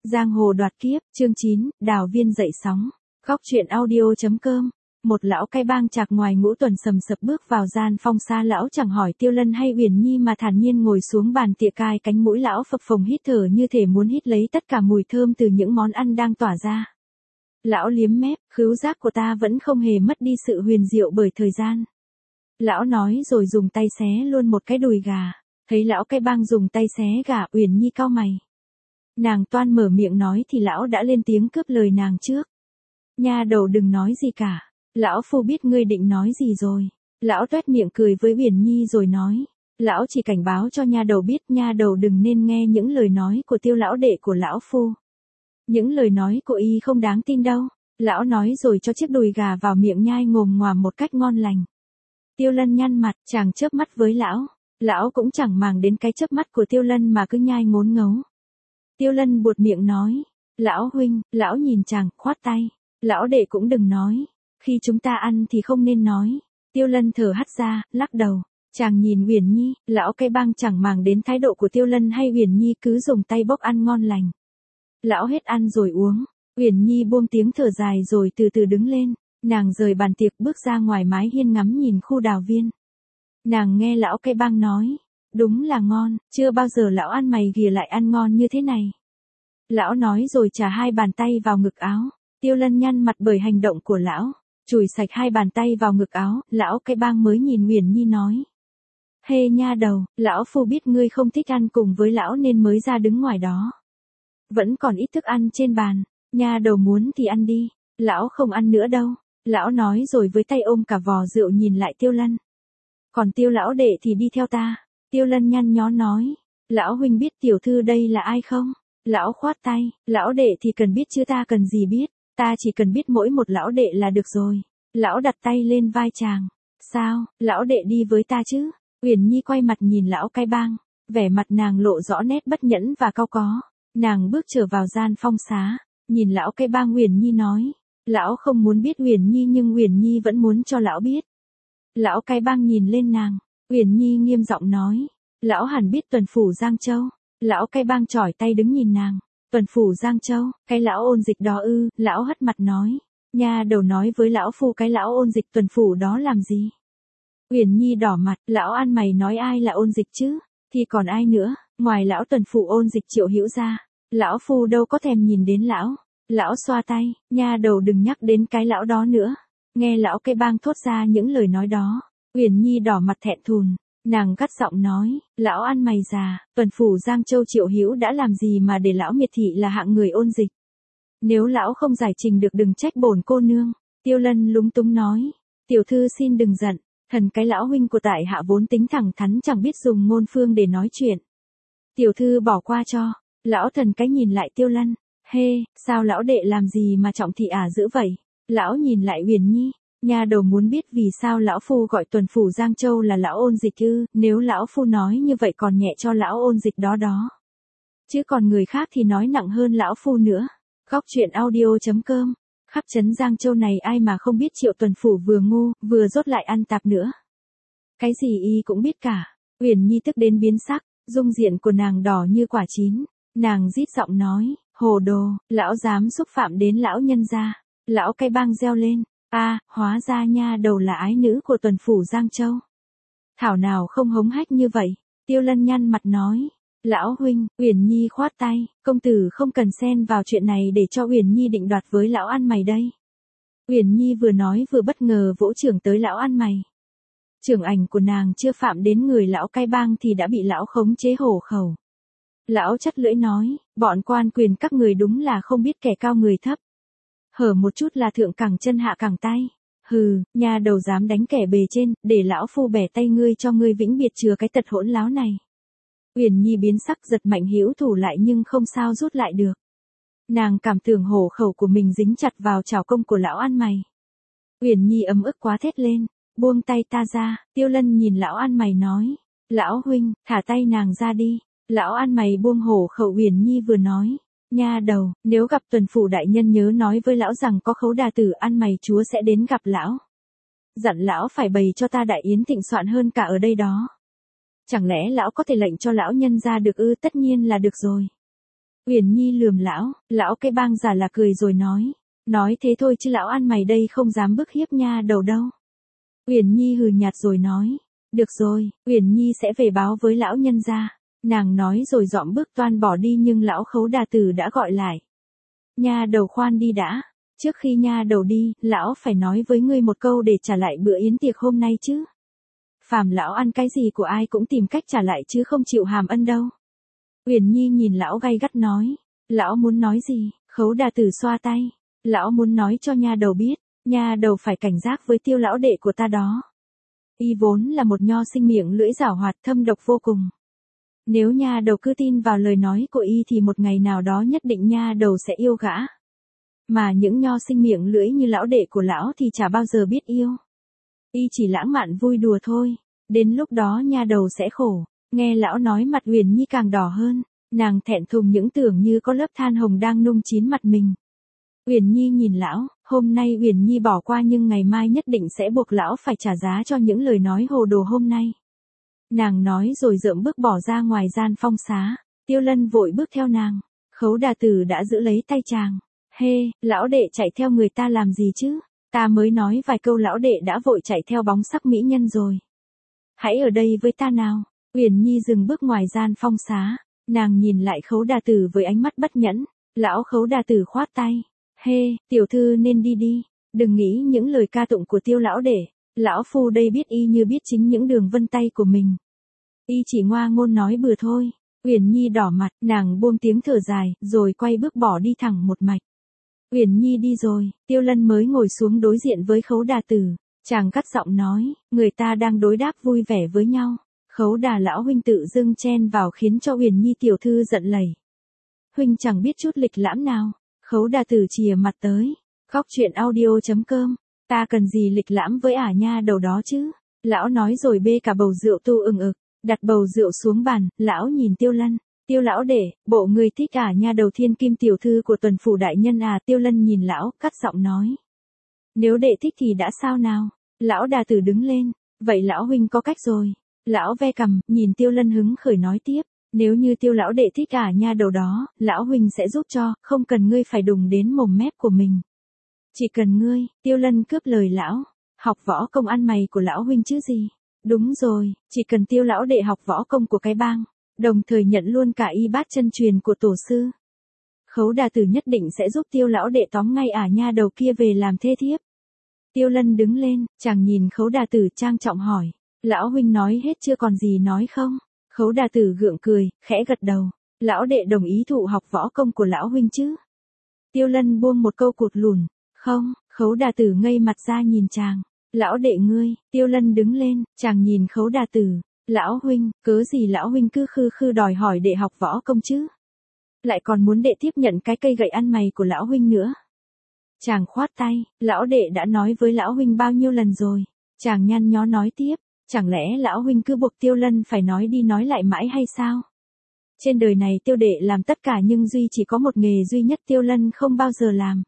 Giang hồ đoạt kiếp, chương 9, đào viên dậy sóng. Góc truyện audio.com. Một lão cai bang chạc ngoài ngũ tuần sầm sập bước vào gian phong xa, lão chẳng hỏi Tiêu Lân hay Uyển Nhi mà thản nhiên ngồi xuống bàn tịa, cai cánh mũi lão phập phồng hít thở như thể muốn hít lấy tất cả mùi thơm từ những món ăn đang tỏa ra. Lão liếm mép, khứu giác của ta vẫn không hề mất đi sự huyền diệu bởi thời gian. Lão nói rồi dùng tay xé luôn một cái đùi gà. Thấy lão cai bang dùng tay xé gà, Uyển Nhi cau mày. Nàng toan mở miệng nói thì lão đã lên tiếng cướp lời nàng trước. Nha đầu đừng nói gì cả. Lão phu biết ngươi định nói gì rồi. Lão toét miệng cười với Uyển Nhi rồi nói. Lão chỉ cảnh báo cho nha đầu biết nha đầu đừng nên nghe những lời nói của Tiêu lão đệ của lão phu. Những lời nói của y không đáng tin đâu. Lão nói rồi cho chiếc đùi gà vào miệng nhai ngồm ngoàm một cách ngon lành. Tiêu Lân nhăn mặt, chàng chớp mắt với lão. Lão cũng chẳng màng đến cái chớp mắt của Tiêu Lân mà cứ nhai ngốn ngấu. Tiêu Lân buột miệng nói. Lão huynh, lão nhìn chàng, khoát tay. Lão đệ cũng đừng nói. Khi chúng ta ăn thì không nên nói. Tiêu Lân thở hắt ra, lắc đầu. Chàng nhìn Uyển Nhi, lão cai bang chẳng màng đến thái độ của Tiêu Lân hay Uyển Nhi, cứ dùng tay bốc ăn ngon lành. Lão hết ăn rồi uống. Uyển Nhi buông tiếng thở dài rồi từ từ đứng lên. Nàng rời bàn tiệc bước ra ngoài mái hiên ngắm nhìn khu đào viên. Nàng nghe lão cai bang nói. Đúng là ngon, chưa bao giờ lão ăn mày ghìa lại ăn ngon như thế này. Lão nói rồi chà hai bàn tay vào ngực áo. Tiêu Lân nhăn mặt bởi hành động của lão. Chùi sạch hai bàn tay vào ngực áo, lão cai bang mới nhìn Uyển Nhi nói. Hê nha đầu, lão phu biết ngươi không thích ăn cùng với lão nên mới ra đứng ngoài đó. Vẫn còn ít thức ăn trên bàn, nha đầu muốn thì ăn đi, lão không ăn nữa đâu. Lão nói rồi với tay ôm cả vò rượu nhìn lại Tiêu Lân. Còn Tiêu lão đệ thì đi theo ta. Tiêu Lân nhăn nhó nói. Lão huynh biết tiểu thư đây là ai không? Lão khoát tay, lão đệ thì cần biết chứ ta cần gì biết, ta chỉ cần biết mỗi một lão đệ là được rồi. Lão đặt tay lên vai chàng. Sao, lão đệ đi với ta chứ? Uyển Nhi quay mặt nhìn lão cai bang, vẻ mặt nàng lộ rõ nét bất nhẫn và cau có. Nàng bước trở vào gian phong xá, nhìn lão cai bang. Uyển Nhi nói. Lão không muốn biết Uyển Nhi nhưng Uyển Nhi vẫn muốn cho lão biết. Lão cai bang nhìn lên nàng. Uyển Nhi nghiêm giọng nói. Lão hẳn biết tuần phủ Giang Châu. Lão cai bang chỏi tay đứng nhìn nàng. Tuần phủ Giang Châu, cái lão ôn dịch đó ư? Lão hất mặt nói. Nha đầu nói với lão phu cái lão ôn dịch tuần phủ đó làm gì? Uyển Nhi đỏ mặt. Lão ăn mày nói ai là ôn dịch chứ? Thì còn ai nữa, ngoài lão tuần phủ ôn dịch Triệu Hữu ra. Lão phu đâu có thèm nhìn đến lão. Lão xoa tay. Nha đầu đừng nhắc đến cái lão đó nữa. Nghe lão cai bang thốt ra những lời nói đó, Uyển Nhi đỏ mặt thẹn thùn. Nàng gắt giọng nói. Lão ăn mày già, tuần phủ Giang Châu Triệu Hữu đã làm gì mà để lão miệt thị là hạng người ôn dịch? Nếu lão không giải trình được đừng trách bổn cô nương. Tiêu Lân lúng túng nói. Tiểu thư xin đừng giận. Thần cái lão huynh của tại hạ vốn tính thẳng thắn, chẳng biết dùng ngôn phương để nói chuyện. Tiểu thư bỏ qua cho. Lão thần cái nhìn lại Tiêu Lân. Hê, sao lão đệ làm gì mà trọng thị dữ vậy? Lão nhìn lại Uyển Nhi. Nha đầu muốn biết vì sao lão phu gọi tuần phủ Giang Châu là lão ôn dịch ư? Nếu lão phu nói như vậy còn nhẹ cho lão ôn dịch đó. Chứ còn người khác thì nói nặng hơn lão phu nữa. Góc truyện audio.com. Khắp trấn Giang Châu này ai mà không biết Triệu tuần phủ vừa ngu, vừa dốt lại ăn tạp nữa. Cái gì y cũng biết cả. Uyển Nhi tức đến biến sắc, dung diện của nàng đỏ như quả chín. Nàng rít giọng nói. Hồ đồ, lão dám xúc phạm đến lão nhân gia. Lão cai bang reo lên. Hóa ra nha đầu là ái nữ của tuần phủ Giang Châu. Thảo nào không hống hách như vậy. Tiêu Lân nhăn mặt nói. Lão huynh, Uyển Nhi khoát tay. Công tử không cần xen vào chuyện này để cho Uyển Nhi định đoạt với lão ăn mày đây. Uyển Nhi vừa nói vừa bất ngờ vỗ chưởng tới lão ăn mày. Chưởng ảnh của nàng chưa phạm đến người lão cai bang thì đã bị lão khống chế hổ khẩu. Lão chắt lưỡi nói. Bọn quan quyền các người đúng là không biết kẻ cao người thấp. Hở một chút là thượng cẳng chân hạ cẳng tay. Hừ, nha đầu dám đánh kẻ bề trên, để lão phu bẻ tay ngươi cho ngươi vĩnh biệt chừa cái tật hỗn láo này. Uyển Nhi biến sắc giật mạnh hữu thủ lại nhưng không sao rút lại được. Nàng cảm tưởng hổ khẩu của mình dính chặt vào chảo công của lão ăn mày. Uyển Nhi ấm ức quá thét lên. Buông tay ta ra. Tiêu Lân nhìn lão ăn mày nói. Lão huynh, thả tay nàng ra đi. Lão ăn mày buông hổ khẩu. Uyển Nhi vừa nói. Nha đầu, nếu gặp tuần phủ đại nhân nhớ nói với lão rằng có khấu đà tử ăn mày chúa sẽ đến gặp lão. Dặn lão phải bày cho ta đại yến thịnh soạn hơn cả ở đây đó. Chẳng lẽ lão có thể lệnh cho lão nhân ra được ư? Tất nhiên là được rồi. Uyển Nhi lườm lão cái bang giả là cười rồi nói thế thôi chứ lão ăn mày đây không dám bức hiếp nha đầu đâu. Uyển Nhi hừ nhạt rồi nói, được rồi, Uyển Nhi sẽ về báo với lão nhân gia. Nàng nói rồi dõm bước toan bỏ đi nhưng lão Khấu Đà Tử đã gọi lại. Nha đầu khoan đi đã, trước khi nha đầu đi, lão phải nói với ngươi một câu để trả lại bữa yến tiệc hôm nay chứ. Phàm lão ăn cái gì của ai cũng tìm cách trả lại chứ không chịu hàm ân đâu. Uyển Nhi nhìn lão gay gắt nói, lão muốn nói gì? Khấu Đà Tử xoa tay, lão muốn nói cho nha đầu biết, nha đầu phải cảnh giác với Tiêu lão đệ của ta đó. Y vốn là một nho sinh miệng lưỡi giảo hoạt thâm độc vô cùng. Nếu nha đầu cứ tin vào lời nói của y thì một ngày nào đó nhất định nha đầu sẽ yêu gã. Mà những nho sinh miệng lưỡi như lão đệ của lão thì chả bao giờ biết yêu. Y chỉ lãng mạn vui đùa thôi, đến lúc đó nha đầu sẽ khổ. Nghe lão nói mặt Uyển Nhi càng đỏ hơn, nàng thẹn thùng những tưởng như có lớp than hồng đang nung chín mặt mình. Uyển Nhi nhìn lão, hôm nay Uyển Nhi bỏ qua nhưng ngày mai nhất định sẽ buộc lão phải trả giá cho những lời nói hồ đồ hôm nay. Nàng nói rồi dợm bước bỏ ra ngoài gian phong xá, Tiêu Lân vội bước theo nàng, Khấu Đà Tử đã giữ lấy tay chàng. Hê, lão đệ chạy theo người ta làm gì chứ? Ta mới nói vài câu lão đệ đã vội chạy theo bóng sắc mỹ nhân rồi. Hãy ở đây với ta nào. Uyển Nhi dừng bước ngoài gian phong xá, nàng nhìn lại Khấu Đà Tử với ánh mắt bất nhẫn, lão Khấu Đà Tử khoát tay. Hê, tiểu thư nên đi đi, đừng nghĩ những lời ca tụng của Tiêu lão đệ, lão phu đây biết y như biết chính những đường vân tay của mình. Y chỉ ngoa ngôn nói bừa thôi. Uyển Nhi đỏ mặt, nàng buông tiếng thở dài, rồi quay bước bỏ đi thẳng một mạch. Uyển Nhi đi rồi, Tiêu Lân mới ngồi xuống đối diện với Khấu Đà Tử, chàng cất giọng nói, người ta đang đối đáp vui vẻ với nhau. Khấu Đà lão huynh tự dưng chen vào khiến cho Uyển Nhi tiểu thư giận lẩy. Huynh chẳng biết chút lịch lãm nào. Khấu Đà Tử chìa mặt tới. Góc truyện audio.com. Ta cần gì lịch lãm với ả nha đầu đó chứ? Lão nói rồi bê cả bầu rượu tu ừng ực, đặt bầu rượu xuống bàn, lão nhìn Tiêu Lân. Tiêu lão đệ, bộ người thích ả nha đầu thiên kim tiểu thư của tuần phủ đại nhân à? Tiêu Lân nhìn lão, cắt giọng nói. Nếu đệ thích thì đã sao nào? Lão Đà Tử đứng lên. Vậy lão huynh có cách rồi. Lão ve cằm, nhìn Tiêu Lân hứng khởi nói tiếp. Nếu như Tiêu lão đệ thích ả nha đầu đó, lão huynh sẽ giúp cho, không cần ngươi phải đụng đến mồm mép của mình. Chỉ cần ngươi, Tiêu Lân cướp lời lão, học võ công ăn mày của lão huynh chứ gì. Đúng rồi, chỉ cần Tiêu lão đệ học võ công của cái bang, đồng thời nhận luôn cả y bát chân truyền của tổ sư. Khấu Đà Tử nhất định sẽ giúp Tiêu lão đệ tóm ngay ả nha đầu kia về làm thê thiếp. Tiêu Lân đứng lên, chàng nhìn Khấu Đà Tử trang trọng hỏi, lão huynh nói hết chưa còn gì nói không? Khấu Đà Tử gượng cười, khẽ gật đầu, lão đệ đồng ý thụ học võ công của lão huynh chứ? Tiêu Lân buông một câu cụt lùn, không. Khấu Đà Tử ngây mặt ra nhìn chàng, lão đệ ngươi. Tiêu Lân đứng lên, chàng nhìn Khấu Đà Tử, lão huynh, cớ gì lão huynh cứ khư khư đòi hỏi đệ học võ công chứ? Lại còn muốn đệ tiếp nhận cái cây gậy ăn mày của lão huynh nữa. Chàng khoát tay, lão đệ đã nói với lão huynh bao nhiêu lần rồi. Chàng nhăn nhó nói tiếp, chẳng lẽ lão huynh cứ buộc Tiêu Lân phải nói đi nói lại mãi hay sao? Trên đời này Tiêu đệ làm tất cả nhưng duy chỉ có một nghề duy nhất Tiêu Lân không bao giờ làm.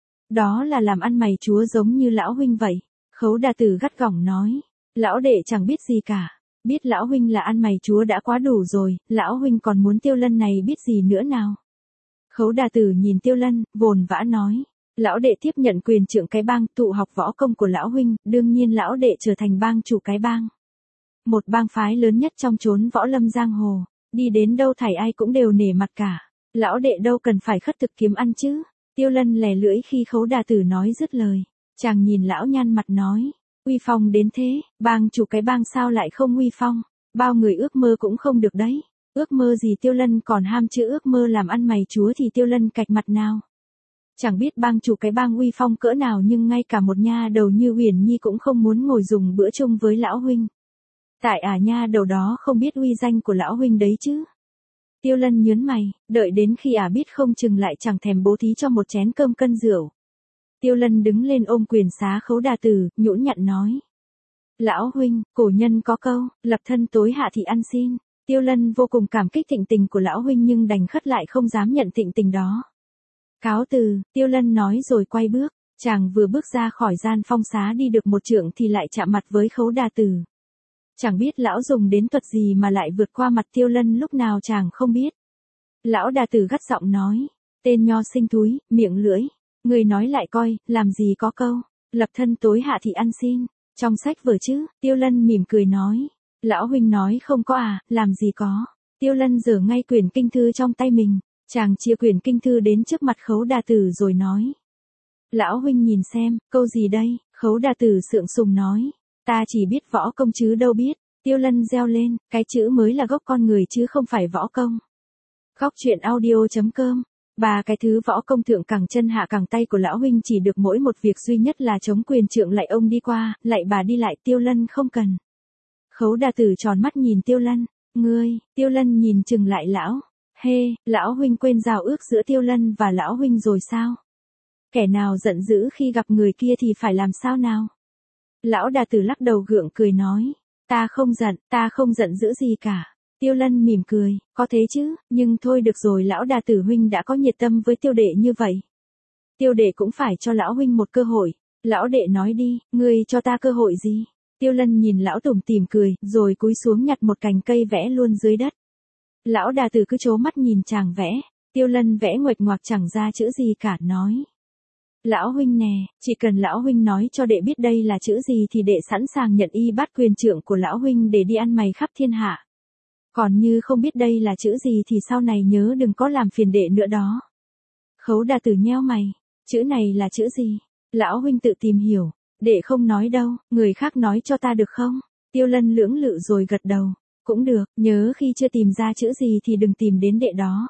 Đó là làm ăn mày chúa giống như lão huynh vậy. Khấu Đà Tử gắt gỏng nói, lão đệ chẳng biết gì cả. Biết lão huynh là ăn mày chúa đã quá đủ rồi, lão huynh còn muốn Tiêu Lân này biết gì nữa nào? Khấu Đà Tử nhìn Tiêu Lân, vồn vã nói, lão đệ tiếp nhận quyền trưởng cái bang, tụ học võ công của lão huynh, đương nhiên lão đệ trở thành bang chủ cái bang. Một bang phái lớn nhất trong chốn võ lâm giang hồ, đi đến đâu thảy ai cũng đều nể mặt cả. Lão đệ đâu cần phải khất thực kiếm ăn chứ? Tiêu Lân lè lưỡi khi Khấu Đà Tử nói dứt lời. Chàng nhìn lão nhăn mặt nói, uy phong đến thế, bang chủ cái bang sao lại không uy phong? Bao người ước mơ cũng không được đấy. Ước mơ gì? Tiêu Lân còn ham chữ ước mơ làm ăn mày chúa thì Tiêu Lân cạch mặt nào? Chẳng biết bang chủ cái bang uy phong cỡ nào nhưng ngay cả một nha đầu như Uyển Nhi cũng không muốn ngồi dùng bữa chung với lão huynh. Tại ả nha đầu đó không biết uy danh của lão huynh đấy chứ. Tiêu Lân nhớn mày, đợi đến khi ả biết không chừng lại chẳng thèm bố thí cho một chén cơm cân rượu. Tiêu Lân đứng lên ôm quyền xá Khấu Đà Tử, nhũn nhặn nói. Lão huynh, cổ nhân có câu, lập thân tối hạ thì ăn xin. Tiêu Lân vô cùng cảm kích thịnh tình của lão huynh nhưng đành khất lại không dám nhận thịnh tình đó. Cáo từ, Tiêu Lân nói rồi quay bước. Chàng vừa bước ra khỏi gian phong xá đi được một trượng thì lại chạm mặt với Khấu Đà Tử. Chẳng biết lão dùng đến thuật gì mà lại vượt qua mặt Tiêu Lân lúc nào chàng không biết. Lão đà tử gắt giọng nói. Tên nho sinh thúi, miệng lưỡi. Người nói lại coi, làm gì có câu. Lập thân tối hạ thì ăn xin. Trong sách vở chứ, Tiêu Lân mỉm cười nói. Lão huynh nói không có à, làm gì có. Tiêu Lân giở ngay quyển kinh thư trong tay mình. Chàng chia quyển kinh thư đến trước mặt Khấu đà tử rồi nói. Lão huynh nhìn xem, câu gì đây? Khấu đà tử sượng sùng nói. Ta chỉ biết võ công chứ đâu biết. Tiêu Lân reo lên, cái chữ mới là gốc con người chứ không phải võ công. Góc truyện audio.com. Ba cái thứ võ công thượng cẳng chân hạ cẳng tay của lão huynh chỉ được mỗi một việc duy nhất là chống quyền trượng lạy ông đi qua, lạy bà đi lại, Tiêu Lân không cần. Khấu đà tử tròn mắt nhìn Tiêu Lân. Ngươi, Tiêu Lân nhìn chừng lại lão. Hê, lão huynh quên giao ước giữa Tiêu Lân và lão huynh rồi sao? Kẻ nào giận dữ khi gặp người kia thì phải làm sao nào? Lão đà tử lắc đầu gượng cười nói. Ta không giận dữ gì cả. Tiêu Lân mỉm cười, có thế chứ, nhưng thôi được rồi, lão đà tử huynh đã có nhiệt tâm với tiêu đệ như vậy. Tiêu đệ cũng phải cho lão huynh một cơ hội. Lão đệ nói đi, ngươi cho ta cơ hội gì? Tiêu Lân nhìn lão tủm tỉm cười, rồi cúi xuống nhặt một cành cây vẽ luôn dưới đất. Lão đà tử cứ trố mắt nhìn chàng vẽ. Tiêu Lân vẽ nguệch ngoạc chẳng ra chữ gì cả, nói. Lão huynh nè, chỉ cần lão huynh nói cho đệ biết đây là chữ gì thì đệ sẵn sàng nhận y bát quyền trượng của lão huynh để đi ăn mày khắp thiên hạ. Còn như không biết đây là chữ gì thì sau này nhớ đừng có làm phiền đệ nữa đó. Khấu đà tử nheo mày, chữ này là chữ gì? Lão huynh tự tìm hiểu, đệ không nói đâu, người khác nói cho ta được không? Tiêu Lân lưỡng lự rồi gật đầu, cũng được, nhớ khi chưa tìm ra chữ gì thì đừng tìm đến đệ đó.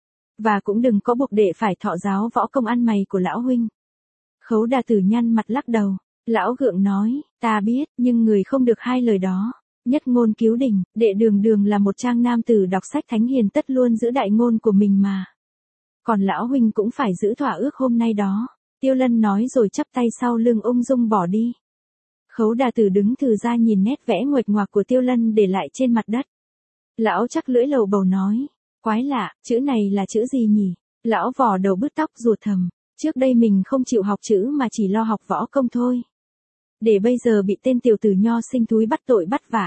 Và cũng đừng có buộc đệ phải thọ giáo võ công ăn mày của lão huynh. Khấu đà tử nhăn mặt lắc đầu, lão gượng nói, ta biết, nhưng người không được hai lời đó. Nhất ngôn cứu đình, đệ đường đường là một trang nam tử đọc sách thánh hiền tất luôn giữ đại ngôn của mình mà. Còn lão huynh cũng phải giữ thỏa ước hôm nay đó. Tiêu Lân nói rồi chắp tay sau lưng ung dung bỏ đi. Khấu đà tử đứng thừ ra nhìn nét vẽ nguệch ngoạc của Tiêu Lân để lại trên mặt đất. Lão chắc lưỡi lầu bầu nói, quái lạ, chữ này là chữ gì nhỉ? Lão vò đầu bứt tóc rùa thầm, trước đây mình không chịu học chữ mà chỉ lo học võ công thôi. Để bây giờ bị tên tiểu tử nho sinh thúi bắt tội bắt vạ.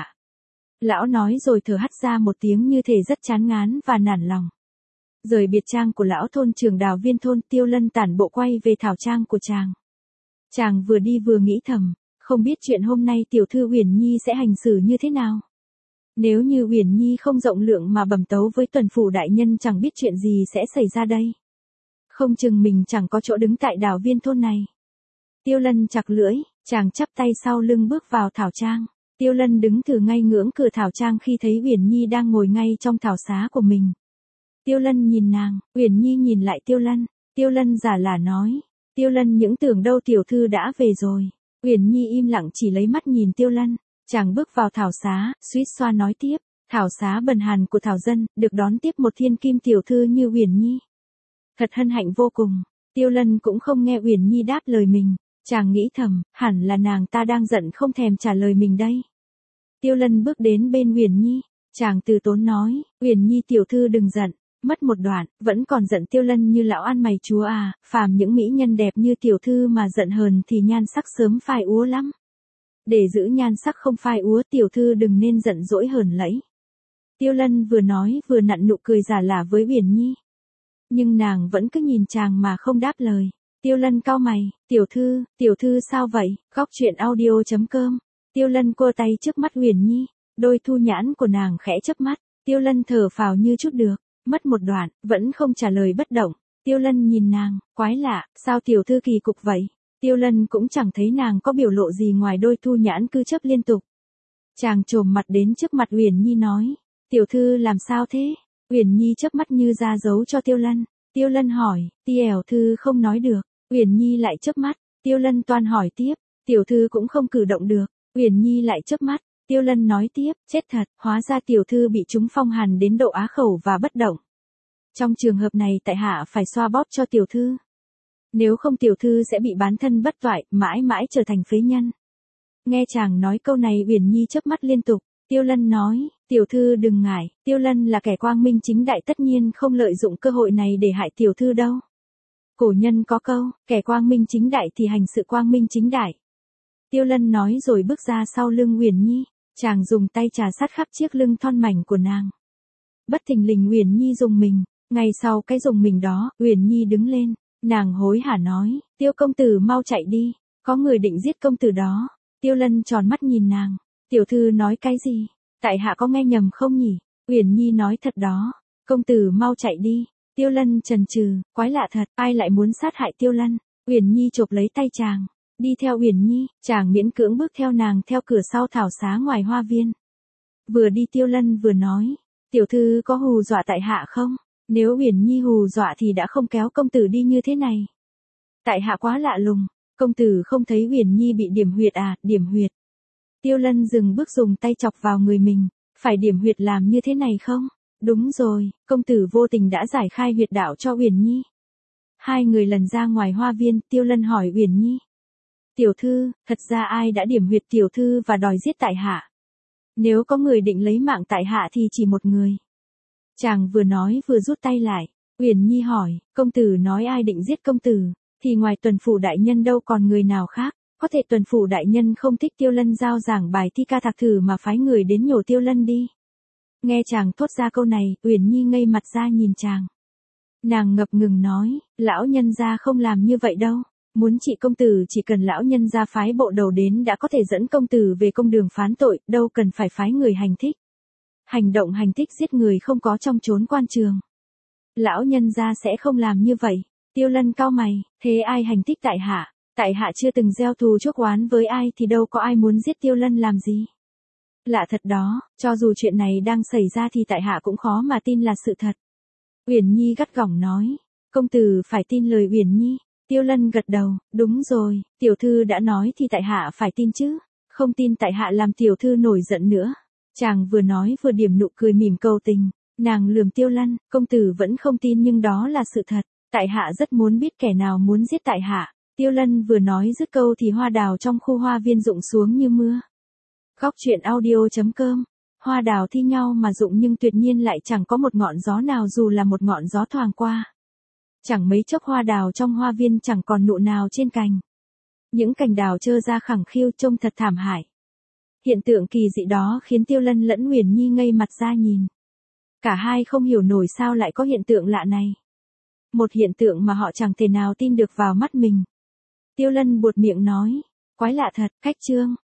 Lão nói rồi thở hắt ra một tiếng như thể rất chán ngán và nản lòng. Rời biệt trang của lão thôn trưởng Đào Viên thôn, Tiêu Lân tản bộ quay về thảo trang của chàng. Chàng vừa đi vừa nghĩ thầm, không biết chuyện hôm nay tiểu thư Uyển Nhi sẽ hành xử như thế nào. Nếu như Uyển Nhi không rộng lượng mà bẩm tấu với tuần phủ đại nhân chẳng biết chuyện gì sẽ xảy ra đây. Không chừng mình chẳng có chỗ đứng tại Đào Viên thôn này. Tiêu Lân chặt lưỡi, chàng chắp tay sau lưng bước vào thảo trang. Tiêu Lân đứng thử ngay ngưỡng cửa thảo trang khi thấy Uyển Nhi đang ngồi ngay trong thảo xá của mình. Tiêu Lân nhìn nàng, Uyển Nhi nhìn lại Tiêu Lân. Tiêu Lân giả lả nói. Tiêu Lân những tưởng đâu tiểu thư đã về rồi. Uyển Nhi im lặng chỉ lấy mắt nhìn Tiêu Lân. Chàng bước vào thảo xá, suýt xoa nói tiếp. Thảo xá bần hàn của thảo dân, được đón tiếp một thiên kim tiểu thư như Uyển Nhi. Thật hân hạnh vô cùng. Tiêu Lân cũng không nghe Uyển Nhi đáp lời mình. Chàng nghĩ thầm, hẳn là nàng ta đang giận không thèm trả lời mình đây. Tiêu Lân bước đến bên Uyển Nhi, chàng từ tốn nói, Uyển Nhi tiểu thư đừng giận. Mất một đoạn, vẫn còn giận Tiêu Lân như lão ăn mày chúa à, phàm những mỹ nhân đẹp như tiểu thư mà giận hờn thì nhan sắc sớm phai úa lắm. Để giữ nhan sắc không phai úa, tiểu thư đừng nên giận dỗi hờn lẫy. Tiêu Lân vừa nói vừa nặn nụ cười giả lả với Uyển Nhi. Nhưng nàng vẫn cứ nhìn chàng mà không đáp lời. Tiêu Lân cau mày, tiểu thư sao vậy? Góc truyện audio.com. Tiêu Lân cua tay trước mắt Uyển Nhi, đôi thu nhãn của nàng khẽ chớp mắt. Tiêu Lân thở phào như chút được, mất một đoạn, vẫn không trả lời bất động. Tiêu Lân nhìn nàng, quái lạ, sao tiểu thư kỳ cục vậy? Tiêu Lân cũng chẳng thấy nàng có biểu lộ gì ngoài đôi thu nhãn cứ chớp liên tục. Chàng trồm mặt đến trước mặt Uyển Nhi nói, tiểu thư làm sao thế? Uyển Nhi chớp mắt như ra dấu cho Tiêu Lân. Tiêu Lân hỏi, tiểu thư không nói được. Uyển Nhi lại chớp mắt. Tiêu Lân toan hỏi tiếp, tiểu thư cũng không cử động được. Uyển Nhi lại chớp mắt. Tiêu Lân nói tiếp, chết thật, hóa ra tiểu thư bị trúng phong hàn đến độ á khẩu và bất động. Trong trường hợp này tại hạ phải xoa bóp cho tiểu thư. Nếu không tiểu thư sẽ bị bán thân bất toại, mãi mãi trở thành phế nhân. Nghe chàng nói câu này Uyển Nhi chớp mắt liên tục. Tiêu Lân nói, tiểu thư đừng ngại, Tiêu Lân là kẻ quang minh chính đại tất nhiên không lợi dụng cơ hội này để hại tiểu thư đâu. Cổ nhân có câu, kẻ quang minh chính đại thì hành sự quang minh chính đại. Tiêu Lân nói rồi bước ra sau lưng Uyển Nhi, chàng dùng tay trà sát khắp chiếc lưng thon mảnh của nàng. Bất thình lình Uyển Nhi rùng mình, Ngay sau cái dùng mình đó, Uyển Nhi đứng lên, nàng hối hả nói, Tiêu công tử mau chạy đi, có người định giết công tử đó. Tiêu Lân tròn mắt nhìn nàng, tiểu thư nói cái gì, tại hạ có nghe nhầm không nhỉ? Uyển Nhi nói thật đó, công tử mau chạy đi. Tiêu Lân chần chừ, quái lạ thật, ai lại muốn sát hại Tiêu Lân? Uyển Nhi chộp lấy tay chàng, đi theo Uyển Nhi, chàng miễn cưỡng bước theo nàng theo cửa sau thảo xá ngoài hoa viên. Vừa đi Tiêu Lân vừa nói, tiểu thư có hù dọa tại hạ không? Nếu Uyển Nhi hù dọa thì đã không kéo công tử đi như thế này. Tại hạ quá lạ lùng, công tử không thấy Uyển Nhi bị điểm huyệt à, điểm huyệt. Tiêu Lân dừng bước dùng tay chọc vào người mình, phải điểm huyệt làm như thế này không? Đúng rồi, công tử vô tình đã giải khai huyệt đạo cho Uyển Nhi. Hai người lần ra ngoài hoa viên, Tiêu Lân hỏi Uyển Nhi. Tiểu thư, thật ra ai đã điểm huyệt tiểu thư và đòi giết tại hạ? Nếu có người định lấy mạng tại hạ thì chỉ một người. Chàng vừa nói vừa rút tay lại. Uyển Nhi hỏi, công tử nói ai định giết công tử, thì ngoài Tuần Phủ đại nhân đâu còn người nào khác. Có thể Tuần Phủ đại nhân không thích Tiêu Lân giao giảng bài thi ca thạc thử mà phái người đến nhổ Tiêu Lân đi. Nghe chàng thốt ra câu này, Uyển Nhi ngây mặt ra nhìn chàng. Nàng ngập ngừng nói, lão nhân gia không làm như vậy đâu. Muốn trị công tử chỉ cần lão nhân gia phái bộ đầu đến đã có thể dẫn công tử về công đường phán tội, đâu cần phải phái người hành thích. Hành động hành thích giết người không có trong chốn quan trường. Lão nhân gia sẽ không làm như vậy. Tiêu Lân cau mày, thế ai hành thích tại hạ? Tại hạ chưa từng gieo thù chuốc oán với ai thì đâu có ai muốn giết Tiêu Lân làm gì. Lạ thật đó, cho dù chuyện này đang xảy ra thì tại hạ cũng khó mà tin là sự thật. Uyển Nhi gắt gỏng nói, công tử phải tin lời Uyển Nhi. Tiêu Lân gật đầu, đúng rồi, tiểu thư đã nói thì tại hạ phải tin chứ, không tin tại hạ làm tiểu thư nổi giận nữa. Chàng vừa nói vừa điểm nụ cười mỉm cầu tình, nàng lườm Tiêu Lân, công tử vẫn không tin nhưng đó là sự thật, tại hạ rất muốn biết kẻ nào muốn giết tại hạ. Tiêu Lân vừa nói dứt câu thì hoa đào trong khu hoa viên rụng xuống như mưa. Góc truyện audio.com, hoa đào thi nhau mà rụng nhưng tuyệt nhiên lại chẳng có một ngọn gió nào dù là một ngọn gió thoảng qua. Chẳng mấy chốc hoa đào trong hoa viên chẳng còn nụ nào trên cành. Những cành đào trơ ra khẳng khiu trông thật thảm hại. Hiện tượng kỳ dị đó khiến Tiêu Lân lẫn Uyển Nhi ngây mặt ra nhìn. Cả hai không hiểu nổi sao lại có hiện tượng lạ này. Một hiện tượng mà họ chẳng thể nào tin được vào mắt mình. Tiêu Lân buột miệng nói, quái lạ thật, cách chương.